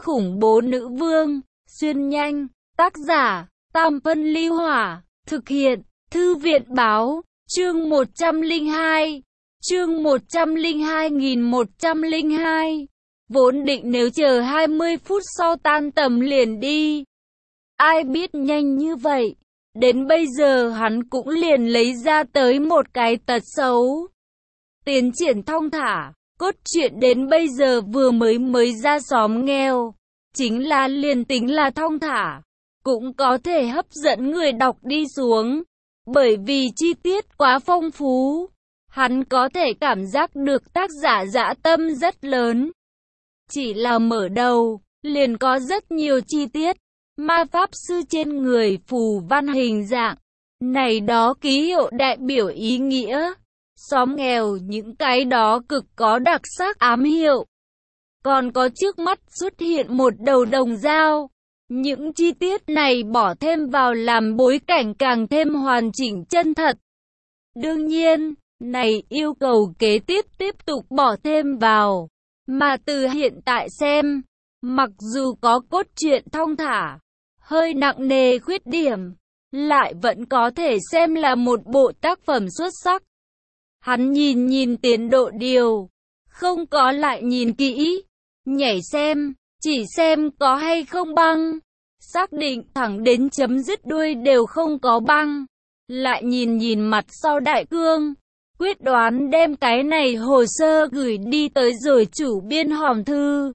khủng bố nữ vương, xuyên nhanh, tác giả, Tam Phân Ly Hỏa, thực hiện, Thư viện Báo, chương 102, chương 102.102, vốn định nếu chờ 20 phút sau tan tầm liền đi. Ai biết nhanh như vậy, đến bây giờ hắn cũng liền lấy ra tới một cái tật xấu. Tiến triển thong thả, cốt truyện đến bây giờ vừa mới ra xóm nghèo, chính là liền tính là thong thả, cũng có thể hấp dẫn người đọc đi xuống, bởi vì chi tiết quá phong phú, hắn có thể cảm giác được tác giả dã tâm rất lớn. Chỉ là mở đầu, liền có rất nhiều chi tiết, ma pháp sư trên người phù văn hình dạng, này đó ký hiệu đại biểu ý nghĩa. Xóm nghèo những cái đó cực có đặc sắc ám hiệu. Còn có trước mắt xuất hiện một đầu đồng dao. Những chi tiết này bỏ thêm vào làm bối cảnh càng thêm hoàn chỉnh chân thật. Đương nhiên, này yêu cầu kế tiếp tục bỏ thêm vào. Mà từ hiện tại xem, mặc dù có cốt truyện thong thả, hơi nặng nề khuyết điểm, lại vẫn có thể xem là một bộ tác phẩm xuất sắc. Hắn nhìn tiến độ điều, không có lại nhìn kỹ, nhảy xem, chỉ xem có hay không băng, xác định thẳng đến chấm dứt đuôi đều không có băng, lại nhìn mặt sau đại cương, quyết đoán đem cái này hồ sơ gửi đi tới rồi chủ biên hòm thư.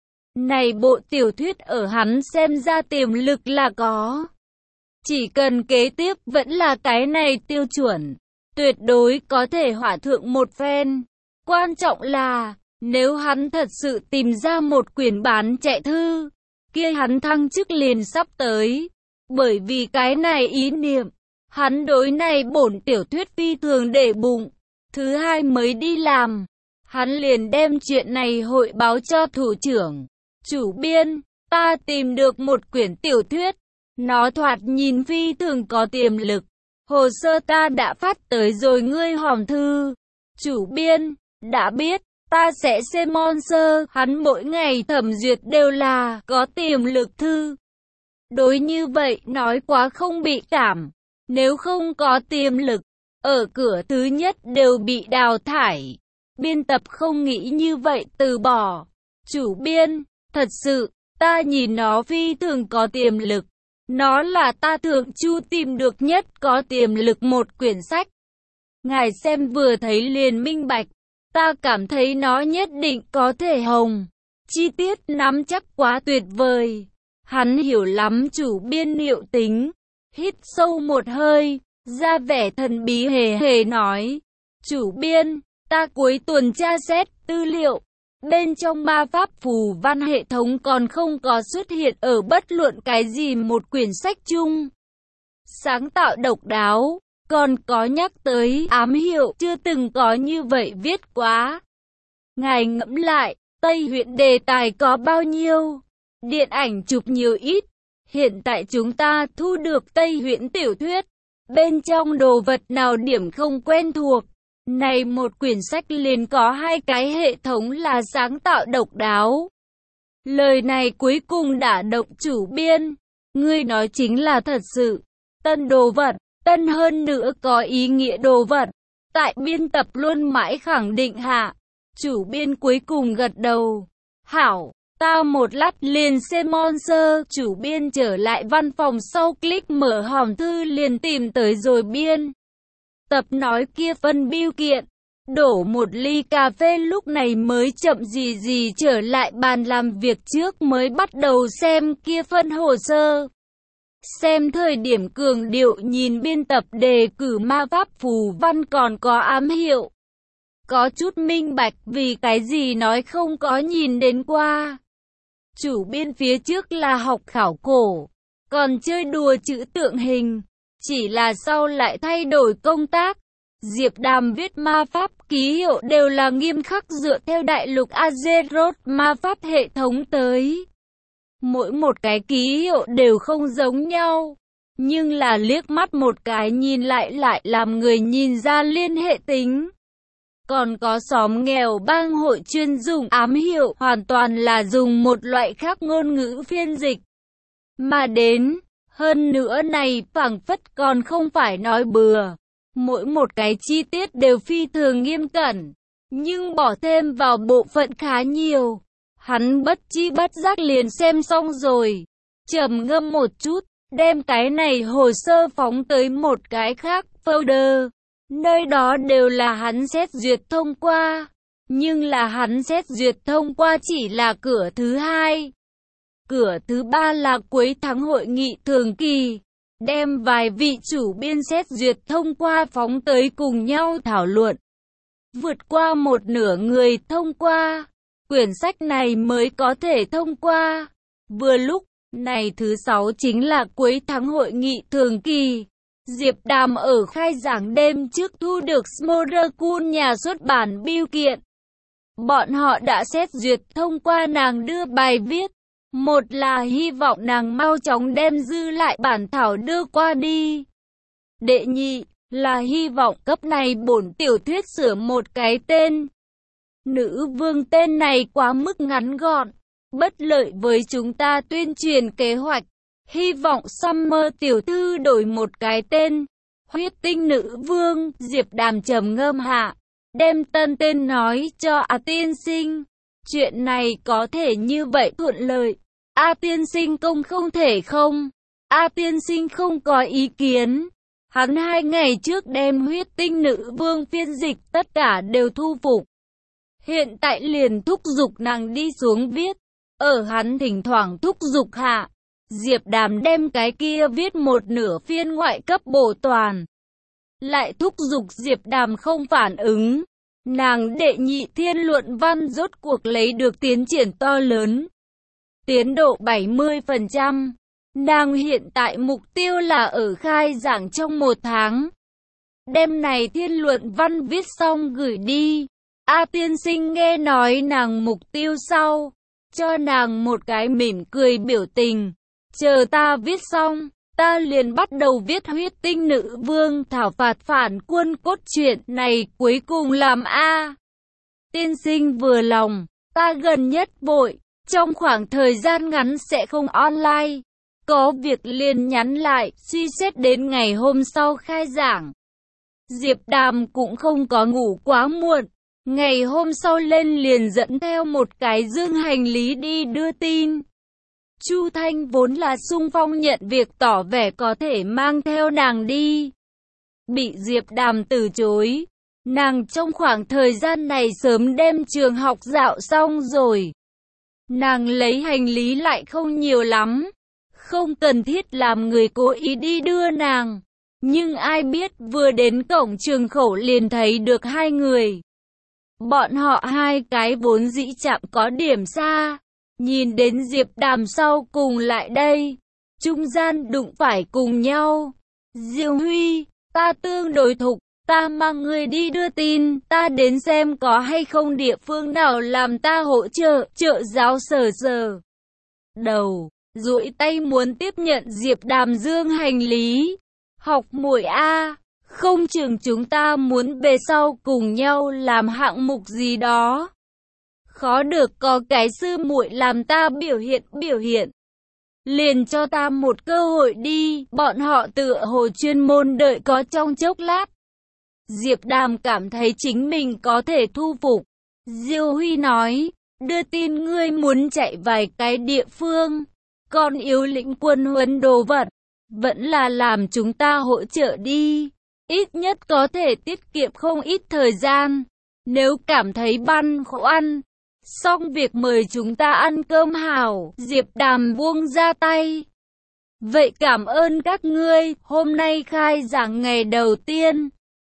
Này bộ tiểu thuyết ở hắn xem ra tiềm lực là có, chỉ cần kế tiếp vẫn là cái này tiêu chuẩn, tuyệt đối có thể hỏa thượng một phen. Quan trọng là, nếu hắn thật sự tìm ra một quyển bán chạy thư, kia hắn thăng chức liền sắp tới. Bởi vì cái này ý niệm, hắn đối này bổn tiểu thuyết phi thường để bụng. Thứ hai mới đi làm, hắn liền đem chuyện này hội báo cho thủ trưởng. Chủ biên, ta tìm được một quyển tiểu thuyết, nó thoạt nhìn phi thường có tiềm lực. Hồ sơ ta đã phát tới rồi ngươi hòm thư. Chủ biên, đã biết, ta sẽ xem sơ. Hắn mỗi ngày thẩm duyệt đều là có tiềm lực thư. Đối như vậy nói quá không bị cảm. Nếu không có tiềm lực, ở cửa thứ nhất đều bị đào thải. Biên tập không nghĩ như vậy từ bỏ. Chủ biên, thật sự, ta nhìn nó phi thường có tiềm lực. Nó là ta thượng chu tìm được nhất có tiềm lực một quyển sách. Ngài xem vừa thấy liền minh bạch. Ta cảm thấy nó nhất định có thể hồng. Chi tiết nắm chắc quá tuyệt vời. Hắn hiểu lắm chủ biên liệu tính. Hít sâu một hơi, ra vẻ thần bí hề nói. Chủ biên, ta cuối tuần tra xét tư liệu. Bên trong ma pháp phù văn hệ thống còn không có xuất hiện ở bất luận cái gì một quyển sách chung. Sáng tạo độc đáo, còn có nhắc tới ám hiệu chưa từng có như vậy viết quá. Ngài ngẫm lại, Tây huyện đề tài có bao nhiêu? Điện ảnh chụp nhiều ít? Hiện tại chúng ta thu được Tây huyện tiểu thuyết. Bên trong đồ vật nào điểm không quen thuộc? Này một quyển sách liền có hai cái hệ thống là sáng tạo độc đáo. Lời này cuối cùng đả động chủ biên. Ngươi nói chính là thật sự. Tân đồ vật, tân hơn nữa có ý nghĩa đồ vật. Tại biên tập luôn mãi khẳng định hạ. Chủ biên cuối cùng gật đầu. Hảo, ta một lát liền xem sơ. Chủ biên trở lại văn phòng sau click mở hòm thư liền tìm tới rồi biên tập nói kia phân biêu kiện, đổ một ly cà phê lúc này mới chậm gì trở lại bàn làm việc trước mới bắt đầu xem kia phân hồ sơ. Xem thời điểm cường điệu nhìn biên tập đề cử ma pháp phù văn còn có ám hiệu. Có chút minh bạch vì cái gì nói không có nhìn đến qua. Chủ biên phía trước là học khảo cổ, còn chơi đùa chữ tượng hình. Chỉ là sau lại thay đổi công tác, Diệp Đàm viết ma pháp ký hiệu đều là nghiêm khắc dựa theo đại lục Azeroth ma pháp hệ thống tới. Mỗi một cái ký hiệu đều không giống nhau, nhưng là liếc mắt một cái nhìn lại làm người nhìn ra liên hệ tính. Còn có xóm nghèo bang hội chuyên dùng ám hiệu, hoàn toàn là dùng một loại khác ngôn ngữ phiên dịch mà đến. Hơn nữa này phảng phất còn không phải nói bừa. Mỗi một cái chi tiết đều phi thường nghiêm cẩn, nhưng bỏ thêm vào bộ phận khá nhiều. Hắn bất chi bất giác liền xem xong rồi, trầm ngâm một chút, đem cái này hồ sơ phóng tới một cái khác folder. Nơi đó đều là hắn xét duyệt thông qua, nhưng là hắn xét duyệt thông qua chỉ là cửa thứ hai. Cửa thứ ba là cuối tháng hội nghị thường kỳ, đem vài vị chủ biên xét duyệt thông qua phóng tới cùng nhau thảo luận. Vượt qua một nửa người thông qua, quyển sách này mới có thể thông qua. Vừa lúc, này thứ 6 chính là cuối tháng hội nghị thường kỳ. Diệp Đàm ở khai giảng đêm trước thu được Smorokun nhà xuất bản bưu kiện. Bọn họ đã xét duyệt thông qua nàng đưa bài viết. Một là hy vọng nàng mau chóng đem dư lại bản thảo đưa qua đi. Đệ nhị là hy vọng cấp này bổn tiểu thuyết sửa một cái tên. Nữ vương tên này quá mức ngắn gọn, bất lợi với chúng ta tuyên truyền kế hoạch. Hy vọng Summer tiểu thư đổi một cái tên. Huyết tinh nữ vương. Diệp Đàm trầm ngâm hạ, đem tân tên nói cho A tiên sinh. Chuyện này có thể như vậy thuận lợi. A tiên sinh không thể không. A tiên sinh không có ý kiến. Hắn 2 ngày trước đem huyết tinh nữ vương phiên dịch tất cả đều thu phục. Hiện tại liền thúc giục nàng đi xuống viết. Ở hắn thỉnh thoảng thúc giục hạ, Diệp Đàm đem cái kia viết một nửa phiên ngoại cấp bổ toàn. Lại thúc giục Diệp Đàm không phản ứng. Nàng đệ nhị thiên luận văn rốt cuộc lấy được tiến triển to lớn. Tiến độ 70%. Nàng hiện tại mục tiêu là ở khai giảng trong 1 tháng. Đêm này thiên luận văn viết xong gửi đi. A tiên sinh nghe nói nàng mục tiêu sau, cho nàng một cái mỉm cười biểu tình. Chờ ta viết xong, ta liền bắt đầu viết huyết tinh nữ vương thảo phạt phản quân cốt truyện này cuối cùng làm A. Tiên sinh vừa lòng, ta gần nhất vội, trong khoảng thời gian ngắn sẽ không online. Có việc liền nhắn lại, suy xét đến ngày hôm sau khai giảng. Diệp Đàm cũng không có ngủ quá muộn. Ngày hôm sau lên liền dẫn theo một cái dương hành lý đi đưa tin. Chu Thanh vốn là xung phong nhận việc tỏ vẻ có thể mang theo nàng đi. Bị Diệp Đàm từ chối. Nàng trong khoảng thời gian này sớm đem trường học dạo xong rồi. Nàng lấy hành lý lại không nhiều lắm. Không cần thiết làm người cố ý đi đưa nàng. Nhưng ai biết vừa đến cổng trường khẩu liền thấy được 2 người. Bọn họ 2 cái vốn dĩ chạm có điểm xa. Nhìn đến Diệp Đàm sau cùng lại đây. Trung gian đụng phải cùng nhau. Diêu Huy, ta tương đối thục. Ta mang người đi đưa tin. Ta đến xem có hay không địa phương nào làm ta hỗ trợ. Trợ giáo sờ sờ đầu, duỗi tay muốn tiếp nhận Diệp Đàm dương hành lý. Học muội A, không chừng chúng ta muốn về sau cùng nhau làm hạng mục gì đó. Khó được có cái sư muội làm ta biểu hiện. Liền cho ta một cơ hội đi. Bọn họ tựa hồ chuyên môn đợi có trong chốc lát. Diệp Đàm cảm thấy chính mình có thể thu phục. Diêu Huy nói, đưa tin ngươi muốn chạy vài cái địa phương, còn yếu lĩnh quân huấn đồ vật, vẫn là làm chúng ta hỗ trợ đi. Ít nhất có thể tiết kiệm không ít thời gian. Nếu cảm thấy băn khoăn, xong việc mời chúng ta ăn cơm hảo. Diệp Đàm buông ra tay. Vậy cảm ơn các ngươi, hôm nay khai giảng ngày đầu tiên.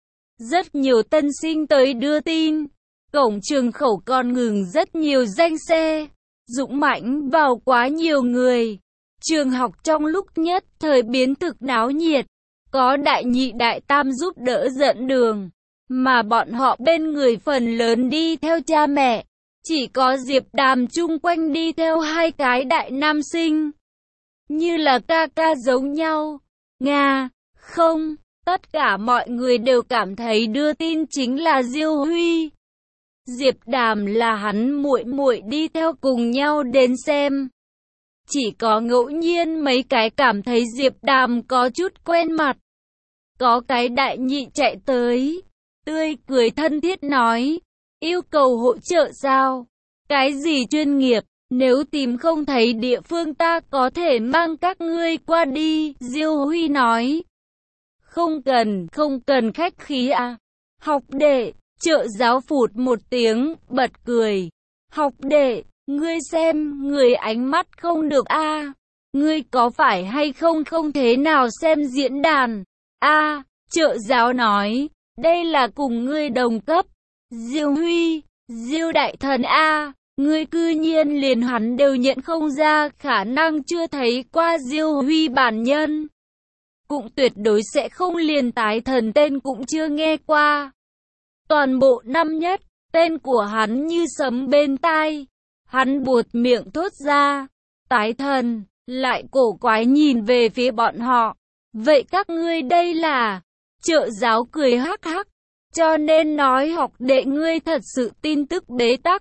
Rất nhiều tân sinh tới đưa tin. Cổng trường khẩu còn ngừng rất nhiều danh xe. Dũng mãnh vào quá nhiều người. Trường học trong lúc nhất thời biến thực náo nhiệt. Có đại nhị đại tam giúp đỡ dẫn đường. Mà bọn họ bên người phần lớn đi theo cha mẹ. Chỉ có Diệp Đàm chung quanh đi theo 2 cái đại nam sinh. Như là ca ca giống nhau. Nga, không, Tất cả mọi người đều cảm thấy đưa tin chính là Diêu Huy. Diệp Đàm là hắn muội muội đi theo cùng nhau đến xem. Chỉ có ngẫu nhiên mấy cái cảm thấy Diệp Đàm có chút quen mặt. Có cái đại nhị chạy tới, tươi cười thân thiết nói, yêu cầu hỗ trợ sao? Cái gì chuyên nghiệp, nếu tìm không thấy địa phương ta có thể mang các ngươi qua đi, Diêu Huy nói. Không cần khách khí à. Học đệ, trợ giáo phụt một tiếng, bật cười. Học đệ, ngươi xem, người ánh mắt không được a. Ngươi có phải hay không thế nào xem diễn đàn? A, trợ giáo nói, đây là cùng ngươi đồng cấp. Diêu Huy, Diêu đại thần a, ngươi cư nhiên liền hắn đều nhận không ra, khả năng chưa thấy qua Diêu Huy bản nhân. Cũng tuyệt đối sẽ không liền tái thần tên cũng chưa nghe qua. Toàn bộ năm nhất, tên của hắn như sấm bên tai. Hắn buột miệng thốt ra, tái thần, lại cổ quái nhìn về phía bọn họ. Vậy các ngươi đây là... Trợ giáo cười hắc hắc, cho nên nói học đệ ngươi thật sự tin tức bế tắc.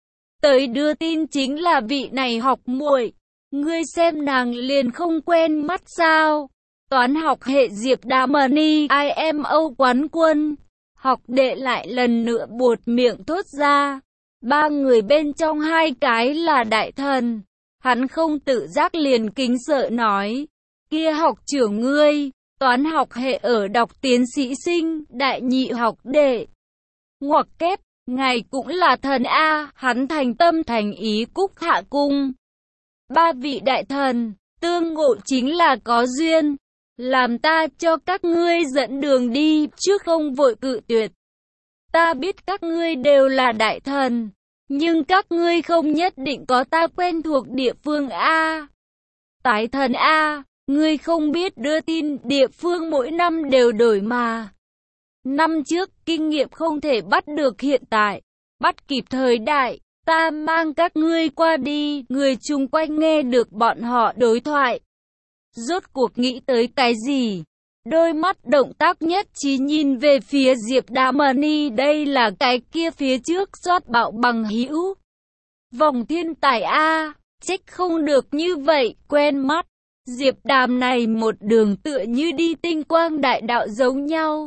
Tới đưa tin chính là vị này học muội, ngươi xem nàng liền không quen mắt sao? Toán học hệ Diệp Đamani IMO quán quân. Học đệ lại lần nữa buột miệng thốt ra. Ba người bên trong hai cái là đại thần. Hắn không tự giác liền kính sợ nói. Kia học trưởng ngươi, toán học hệ ở đọc tiến sĩ sinh, đại nhị học đệ. Ngoặc kép, ngài cũng là thần A, hắn thành tâm thành ý cúc hạ cung. Ba vị đại thần, tương ngộ chính là có duyên. Làm ta cho các ngươi dẫn đường đi, chứ không vội cự tuyệt. Ta biết các ngươi đều là đại thần, nhưng các ngươi không nhất định có ta quen thuộc địa phương A. Tái thần A, ngươi không biết đưa tin địa phương mỗi năm đều đổi mà. Năm trước, kinh nghiệm không thể bắt được hiện tại, bắt kịp thời đại. Ta mang các ngươi qua đi, người chung quanh nghe được bọn họ đối thoại. Rốt cuộc nghĩ tới cái gì? Đôi mắt động tác nhất trí nhìn về phía Diệp Đamani, đây là cái kia phía trước soát bạo bằng hữu. Vòng thiên tài A, trách không được như vậy, quen mắt. Diệp Đàm này một đường tựa như đi tinh quang đại đạo giống nhau.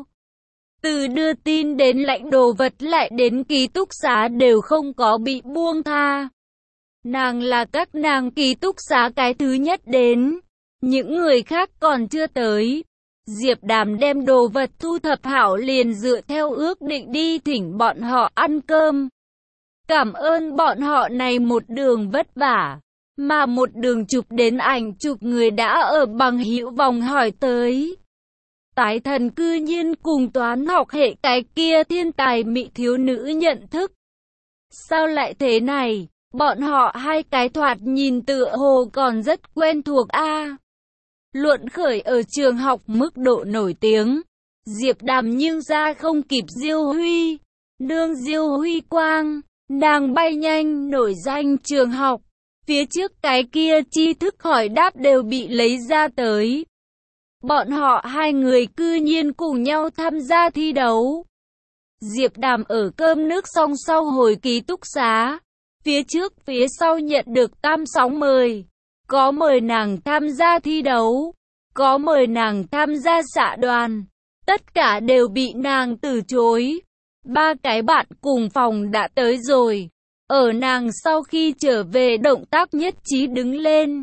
Từ đưa tin đến lãnh đồ vật lại đến ký túc xá đều không có bị buông tha. Nàng là các nàng ký túc xá cái thứ nhất đến. Những người khác còn chưa tới. Diệp Đàm đem đồ vật thu thập hảo liền dựa theo ước định đi thỉnh bọn họ ăn cơm. Cảm ơn bọn họ này một đường vất vả. Mà một đường chụp đến ảnh chụp người đã ở bằng hữu vòng hỏi tới. Tái thần cư nhiên cùng toán học hệ cái kia thiên tài mỹ thiếu nữ nhận thức. Sao lại thế này? Bọn họ hai cái thoạt nhìn tựa hồ còn rất quen thuộc a. Luận khởi ở trường học mức độ nổi tiếng. Diệp Đàm nhưng ra không kịp Diêu Huy. Nương Diêu Huy quang, nàng bay nhanh nổi danh trường học. Phía trước cái kia tri thức hỏi đáp đều bị lấy ra tới. Bọn họ hai người cư nhiên cùng nhau tham gia thi đấu. Diệp Đàm ở cơm nước xong sau hồi ký túc xá. Phía trước phía sau nhận được tam sóng mời. Có mời nàng tham gia thi đấu. Có mời nàng tham gia xạ đoàn. Tất cả đều bị nàng từ chối. Ba cái bạn cùng phòng đã tới rồi. Ở nàng sau khi trở về động tác nhất trí đứng lên.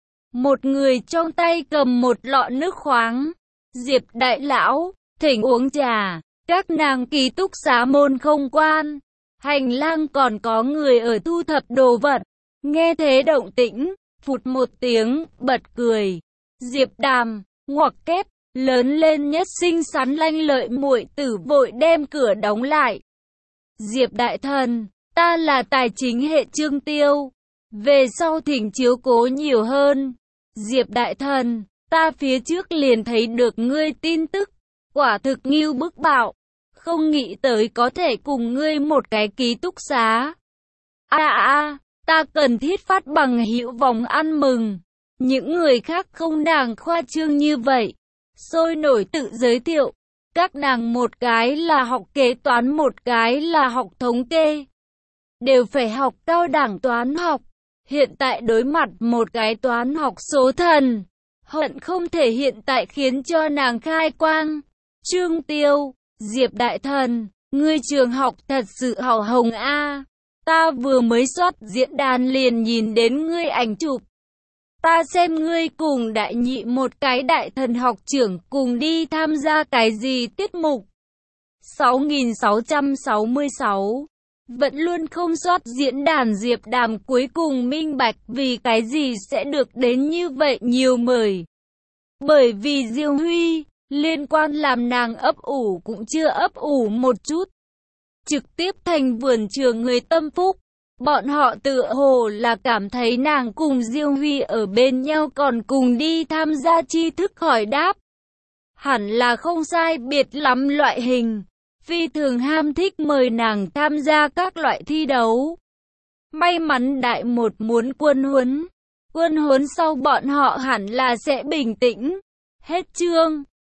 Một người trong tay cầm một lọ nước khoáng. Diệp đại lão, thỉnh uống trà. Các nàng ký túc xá môn không quan. Hành lang còn có người ở thu thập đồ vật. Nghe thế động tĩnh, phụt một tiếng, bật cười. Diệp Đàm, ngoặc kép, lớn lên nhất xinh xắn lanh lợi muội tử vội đem cửa đóng lại. Diệp đại thần, ta là tài chính hệ Trương Tiêu. Về sau thỉnh chiếu cố nhiều hơn. Diệp đại thần, ta phía trước liền thấy được ngươi tin tức. Quả thực ngưu bức bạo. Không nghĩ tới có thể cùng ngươi một cái ký túc xá. Ta cần thiết phát bằng hữu vòng ăn mừng. Những người khác không nàng khoa trương như vậy. sôi nổi tự giới thiệu. Các nàng một cái là học kế toán, một cái là học thống kê. Đều phải học cao đẳng toán học. Hiện tại đối mặt một cái toán học số thần, hận không thể hiện tại khiến cho nàng khai quang. Trương Tiêu, Diệp đại thần, ngươi trường học thật sự hào hồng a. Ta vừa mới soát diễn đàn liền nhìn đến ngươi ảnh chụp. Ta xem ngươi cùng đại nhị một cái đại thần học trưởng cùng đi tham gia cái gì tiết mục. 6666. Vẫn luôn không soát diễn đàn Diệp Đàm cuối cùng minh bạch vì cái gì sẽ được đến như vậy nhiều mời. Bởi vì Diêu Huy, liên quan làm nàng ấp ủ cũng chưa ấp ủ một chút. Trực tiếp thành vườn trường người tâm phúc. Bọn họ tựa hồ là cảm thấy nàng cùng Diêu Huy ở bên nhau còn cùng đi tham gia tri thức hỏi đáp. Hẳn là không sai biệt lắm loại hình. Phi thường ham thích mời nàng tham gia các loại thi đấu. May mắn đại một muốn quân huấn. Quân huấn sau bọn họ hẳn là sẽ bình tĩnh. Hết chương.